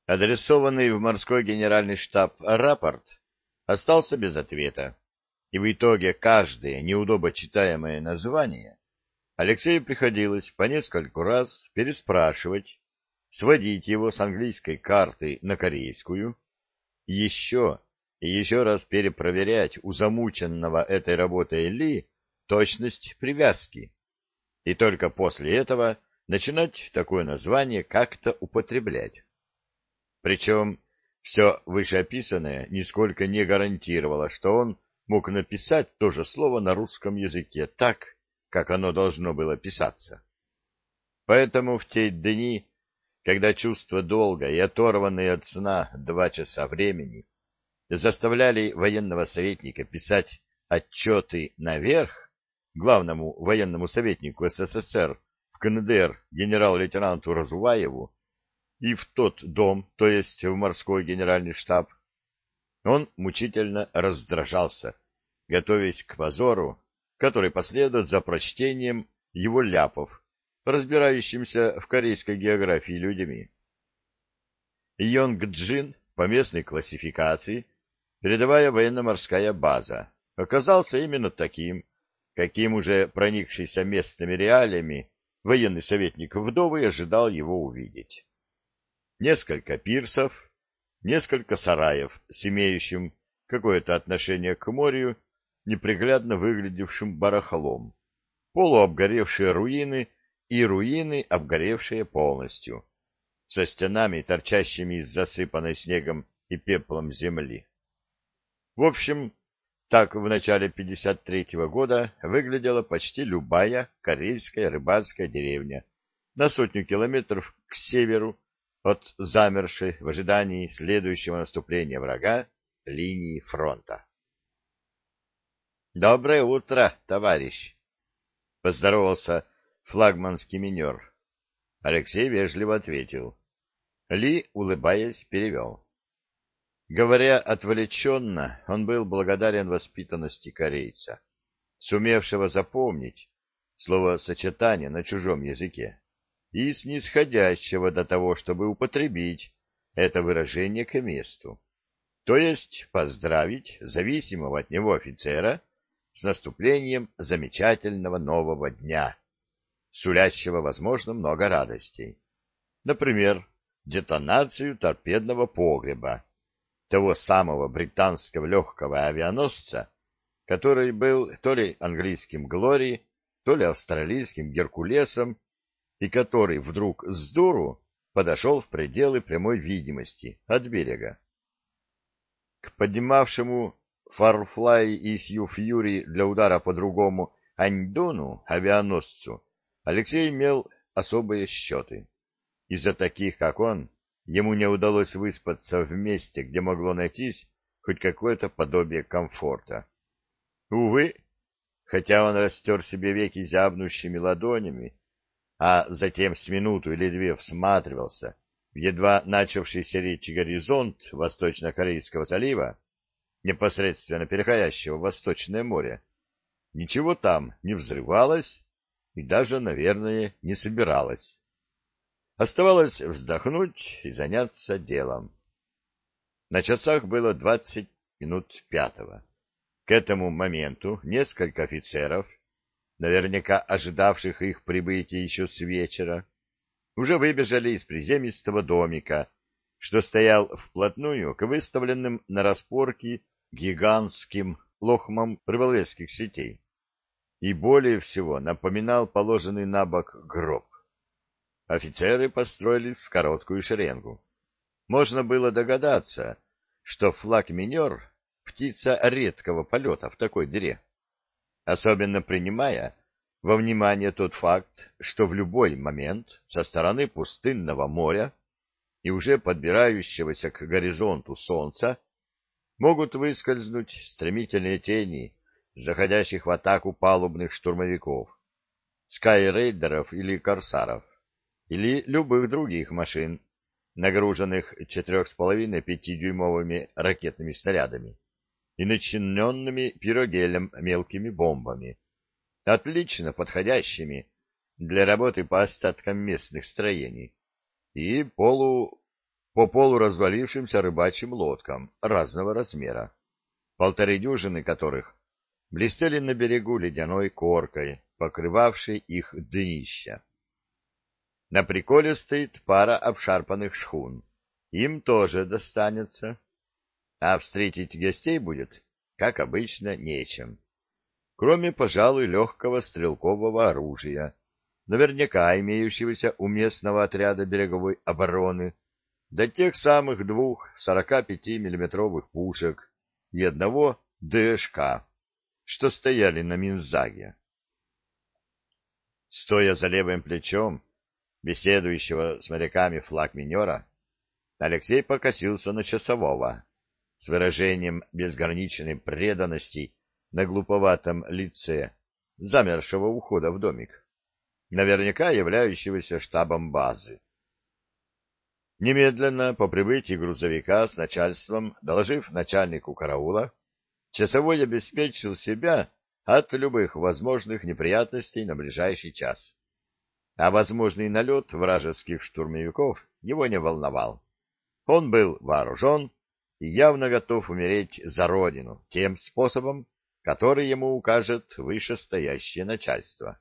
Адресованный в морской генеральный штаб рапорт остался без ответа, и в итоге каждое неудобочитаемое название Алексею приходилось по нескольку раз переспрашивать, сводить его с английской карты на корейскую, еще и еще раз перепроверять у замученного этой работой Ли точность привязки, и только после этого начинать такое название как-то употреблять. Причем все вышеописанное нисколько не гарантировало, что он мог написать то же слово на русском языке так, как оно должно было писаться. Поэтому в те дни, когда чувство долга и оторванные от сна 2 часа времени заставляли военного советника писать отчеты наверх главному военному советнику СССР в КНДР генерал-лейтенанту Разуваеву и в тот дом, то есть в морской генеральный штаб, он мучительно раздражался, готовясь к позору, который последует за прочтением его ляпов, разбирающимся в корейской географии людьми. Йонгджин по местной классификации, передовая военно-морская база, оказался именно таким, каким уже проникшийся местными реалиями военный советник Вдовый ожидал его увидеть. Несколько пирсов, несколько сараев с имеющим какое-то отношение к морю, неприглядно выглядевшим барахлом, полуобгоревшие руины и руины, обгоревшие полностью, со стенами, торчащими из засыпанной снегом и пеплом земли. В общем, так в начале 1953 года выглядела почти любая корейская рыбацкая деревня на 100 километров к северу от замершей в ожидании следующего наступления врага линии фронта. «Доброе утро, товарищ!» — поздоровался флагманский минер. Алексей вежливо ответил. Ли, улыбаясь, перевел. Говоря отвлеченно, он был благодарен воспитанности корейца, сумевшего запомнить словосочетание на чужом языке и снисходящего до того, чтобы употребить это выражение к месту, то есть поздравить зависимого от него офицера с наступлением замечательного нового дня, сулящего, возможно, много радостей. Например, детонацию торпедного погреба, того самого британского легкого авианосца, который был то ли английским «Глори», то ли австралийским «Геркулесом», и который вдруг с дуру подошел в пределы прямой видимости от берега. К поднимавшему Фарфлай и Сью Фьюри для удара по другому Аньдону, авианосцу, Алексей имел особые счеты. Из-за таких, как он, ему не удалось выспаться в месте, где могло найтись хоть какое-то подобие комфорта. Увы, хотя он растер себе веки зябнущими ладонями, а затем с минуту или две всматривался в едва начавший сереть горизонт Восточно-Корейского залива, непосредственно переходящего в Восточное море, ничего там не взрывалось и даже, наверное, не собиралось. Оставалось вздохнуть и заняться делом. На часах было 20 минут пятого. К этому моменту несколько офицеров, наверняка ожидавших их прибытия еще с вечера, уже выбежали из приземистого домика, что стоял вплотную к выставленным на распорки гигантским лохмам рыболовецких сетей и более всего напоминал положенный на бок гроб. Офицеры построились в короткую шеренгу. Можно было догадаться, что флаг-минер — птица редкого полета в такой дыре, особенно принимая во внимание тот факт, что в любой момент со стороны пустынного моря и уже подбирающегося к горизонту солнца могут выскользнуть стремительные тени заходящих в атаку палубных штурмовиков, скайрейдеров или корсаров, или любых других машин, нагруженных 4,5-5-дюймовыми ракетными снарядами и начиненными пирогелем мелкими бомбами, отлично подходящими для работы по остаткам местных строений и по полуразвалившимся рыбачьим лодкам разного размера, 1,5 дюжины которых блестели на берегу ледяной коркой, покрывавшей их днища. На приколе стоит пара обшарпанных шхун. Им тоже достанется. А встретить гостей будет, как обычно, нечем. Кроме, пожалуй, легкого стрелкового оружия, наверняка имеющегося у местного отряда береговой обороны, до тех самых 2 45-миллиметровых пушек и одного ДШК, что стояли на Минзаге. Стоя за левым плечом беседующего с моряками флагминера, Алексей покосился на часового с выражением безграничной преданности на глуповатом лице, замершего у входа в домик, наверняка являющегося штабом базы. Немедленно по прибытии грузовика с начальством, доложив начальнику караула, часовой обеспечил себя от любых возможных неприятностей на ближайший час. А возможный налет вражеских штурмовиков его не волновал. Он был вооружен и явно готов умереть за родину тем способом, который ему укажет вышестоящее начальство.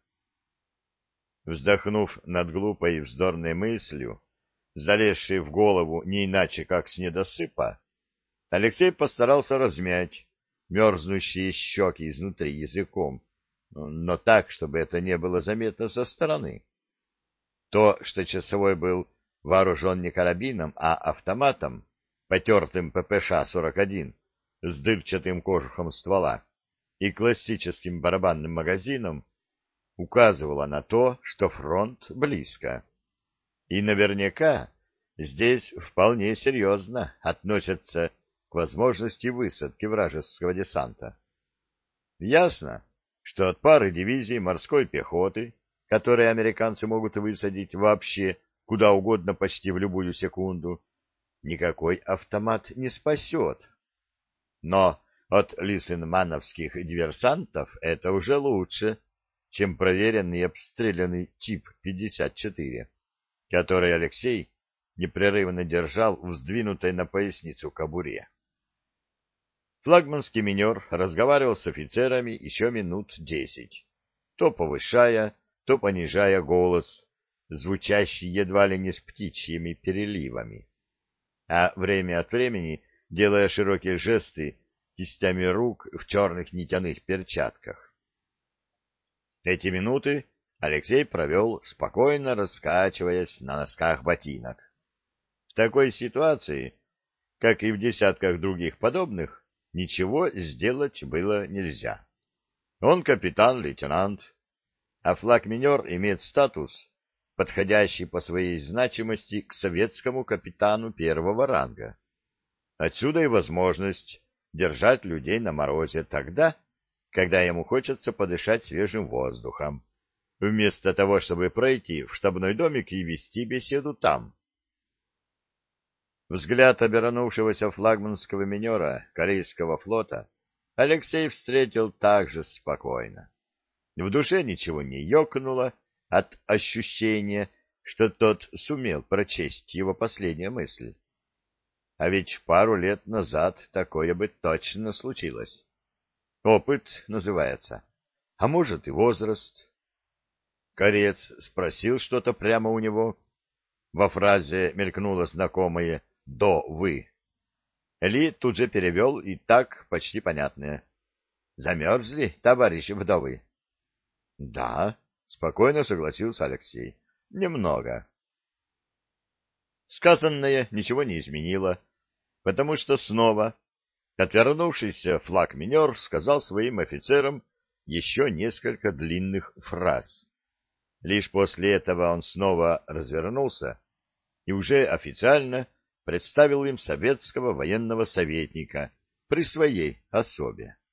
Вздохнув над глупой и вздорной мыслью, залезшей в голову не иначе как с недосыпа, Алексей постарался размять мерзнущие щеки изнутри языком, но так, чтобы это не было заметно со стороны. То, что часовой был вооружен не карабином, а автоматом, потертым ППШ-41 с дырчатым кожухом ствола и классическим барабанным магазином, указывало на то, что фронт близко. И наверняка здесь вполне серьезно относятся к возможности высадки вражеского десанта. Ясно, что от пары дивизий морской пехоты, которые американцы могут высадить вообще куда угодно почти в любую секунду, никакой автомат не спасет. Но от лисенмановских диверсантов это уже лучше, чем проверенный и обстрелянный ТИП-54, который Алексей непрерывно держал в сдвинутой на поясницу кобуре. Флагманский минер разговаривал с офицерами еще минут 10, то повышая, то понижая голос, звучащий едва ли не с птичьими переливами, а время от времени делая широкие жесты кистями рук в черных нитяных перчатках. Эти минуты Алексей провел, спокойно раскачиваясь на носках ботинок. В такой ситуации, как и в десятках других подобных, ничего сделать было нельзя. Он капитан-лейтенант, а флагминер имеет статус, подходящий по своей значимости к советскому капитану первого ранга. Отсюда и возможность держать людей на морозе тогда, когда ему хочется подышать свежим воздухом, вместо того, чтобы пройти в штабной домик и вести беседу там. Взгляд обернувшегося флагманского минера Корейского флота Алексей встретил так же спокойно. В душе ничего не ёкнуло от ощущения, что тот сумел прочесть его последнюю мысль. А ведь пару лет назад такое бы точно случилось. Опыт называется, а может и возраст. Кореец спросил что-то прямо у него. Во фразе мелькнуло знакомое «до вы». Ли тут же перевел и так почти понятное. «Замерзли, товарищи вдовы?» «Да», — спокойно согласился Алексей. «Немного». Сказанное ничего не изменило, потому что снова отвернувшийся флагминер сказал своим офицерам еще несколько длинных фраз. Лишь после этого он снова развернулся и уже официально представил им советского военного советника при своей особе.